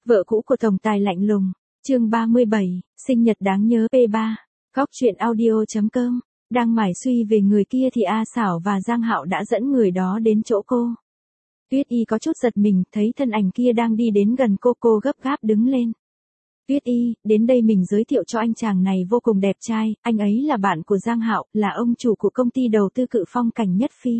Vợ cũ của tổng tài lạnh lùng, chương 37, sinh nhật đáng nhớ P3, góc truyện audio.com, đang mải suy về người kia thì A Xảo và Giang Hạo đã dẫn người đó đến chỗ cô. Tuyết Y có chút giật mình, thấy thân ảnh kia đang đi đến gần cô gấp gáp đứng lên. Tuyết Y, đến đây mình giới thiệu cho anh chàng này vô cùng đẹp trai, anh ấy là bạn của Giang Hạo, là ông chủ của công ty đầu tư Cự Phong Cảnh Nhất Phi.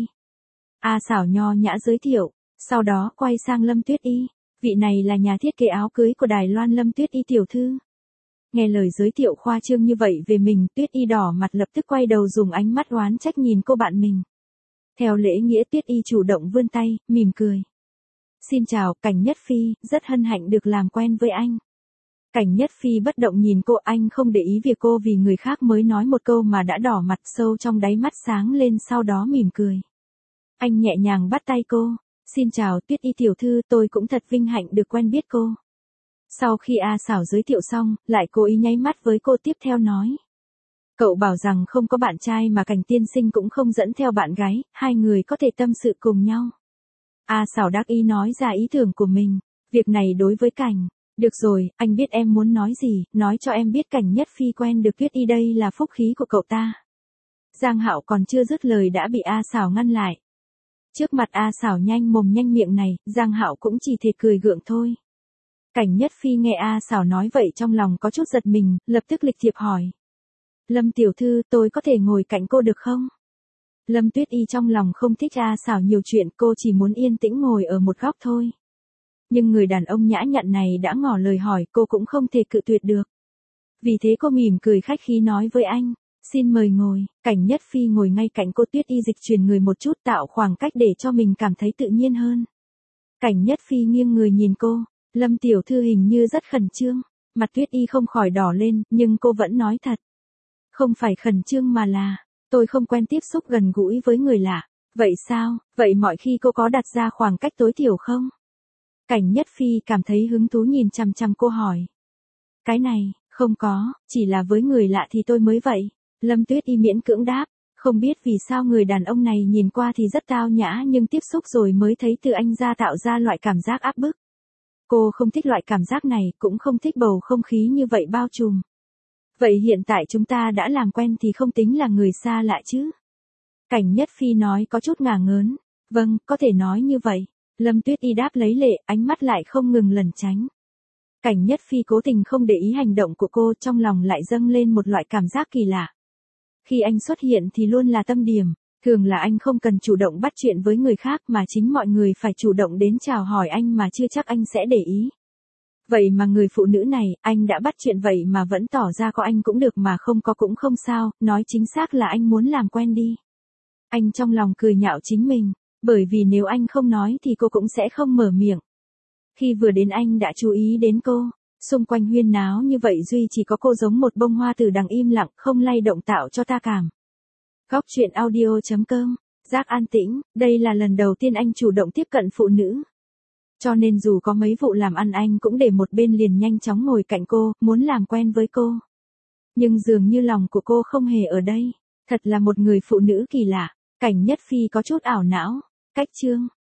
A Xảo nho nhã giới thiệu, sau đó quay sang Lâm Tuyết Y. Vị này là nhà thiết kế áo cưới của Đài Loan Lâm Tuyết Y tiểu thư. Nghe lời giới thiệu khoa trương như vậy về mình, Tuyết Y đỏ mặt lập tức quay đầu dùng ánh mắt oán trách nhìn cô bạn mình. Theo lễ nghĩa Tuyết Y chủ động vươn tay, mỉm cười. Xin chào, Cảnh Nhất Phi, rất hân hạnh được làm quen với anh. Cảnh Nhất Phi bất động nhìn cô, anh không để ý việc cô vì người khác mới nói một câu mà đã đỏ mặt, sâu trong đáy mắt sáng lên, sau đó mỉm cười. Anh nhẹ nhàng bắt tay cô. Xin chào Tuyết Y tiểu thư, tôi cũng thật vinh hạnh được quen biết cô. Sau khi A Xảo giới thiệu xong, lại cố ý nháy mắt với cô tiếp theo nói. Cậu bảo rằng không có bạn trai mà Cảnh tiên sinh cũng không dẫn theo bạn gái, hai người có thể tâm sự cùng nhau. A Xảo đắc ý nói ra ý tưởng của mình. Việc này đối với Cảnh. Được rồi, anh biết em muốn nói gì, nói cho em biết Cảnh Nhất Phi quen được Tuyết Y đây là phúc khí của cậu ta. Giang Hạo còn chưa dứt lời đã bị A Xảo ngăn lại. Trước mặt A Xảo nhanh mồm nhanh miệng này, Giang Hạo cũng chỉ thể cười gượng thôi. Cảnh Nhất Phi nghe A Xảo nói vậy trong lòng có chút giật mình, lập tức lịch thiệp hỏi. Lâm tiểu thư, tôi có thể ngồi cạnh cô được không? Lâm Tuyết Y trong lòng không thích A Xảo nhiều chuyện, cô chỉ muốn yên tĩnh ngồi ở một góc thôi. Nhưng người đàn ông nhã nhặn này đã ngỏ lời hỏi, cô cũng không thể cự tuyệt được. Vì thế cô mỉm cười khách khí nói với anh. Xin mời ngồi. Cảnh Nhất Phi ngồi ngay cạnh cô, Tuyết Y dịch chuyển người một chút tạo khoảng cách để cho mình cảm thấy tự nhiên hơn. Cảnh Nhất Phi nghiêng người nhìn cô. Lâm tiểu thư hình như rất khẩn trương. Mặt Tuyết Y không khỏi đỏ lên, nhưng cô vẫn nói thật. Không phải khẩn trương mà là, tôi không quen tiếp xúc gần gũi với người lạ. Vậy sao, vậy mọi khi cô có đặt ra khoảng cách tối thiểu không? Cảnh Nhất Phi cảm thấy hứng thú nhìn chằm chằm cô hỏi. Cái này, không có, chỉ là với người lạ thì tôi mới vậy. Lâm Tuyết Y miễn cưỡng đáp, không biết vì sao người đàn ông này nhìn qua thì rất tao nhã nhưng tiếp xúc rồi mới thấy từ anh ra tạo ra loại cảm giác áp bức. Cô không thích loại cảm giác này, cũng không thích bầu không khí như vậy bao trùm. Vậy hiện tại chúng ta đã làm quen thì không tính là người xa lạ chứ? Cảnh Nhất Phi nói có chút ngả ngớn. Vâng, có thể nói như vậy. Lâm Tuyết Y đáp lấy lệ, ánh mắt lại không ngừng lẩn tránh. Cảnh Nhất Phi cố tình không để ý hành động của cô, trong lòng lại dâng lên một loại cảm giác kỳ lạ. Khi anh xuất hiện thì luôn là tâm điểm, thường là anh không cần chủ động bắt chuyện với người khác mà chính mọi người phải chủ động đến chào hỏi anh mà chưa chắc anh sẽ để ý. Vậy mà người phụ nữ này, anh đã bắt chuyện vậy mà vẫn tỏ ra có anh cũng được mà không có cũng không sao, nói chính xác là anh muốn làm quen đi. Anh trong lòng cười nhạo chính mình, bởi vì nếu anh không nói thì cô cũng sẽ không mở miệng. Khi vừa đến anh đã chú ý đến cô. Xung quanh huyên náo như vậy duy chỉ có cô giống một bông hoa từ đằng im lặng không lay động tạo cho ta cảm. Góc truyện audio.com, Giác an tĩnh, đây là lần đầu tiên anh chủ động tiếp cận phụ nữ. Cho nên dù có mấy vụ làm ăn anh cũng để một bên liền nhanh chóng ngồi cạnh cô, muốn làm quen với cô. Nhưng dường như lòng của cô không hề ở đây. Thật là một người phụ nữ kỳ lạ. Cảnh Nhất Phi có chút ảo não. Cách chương.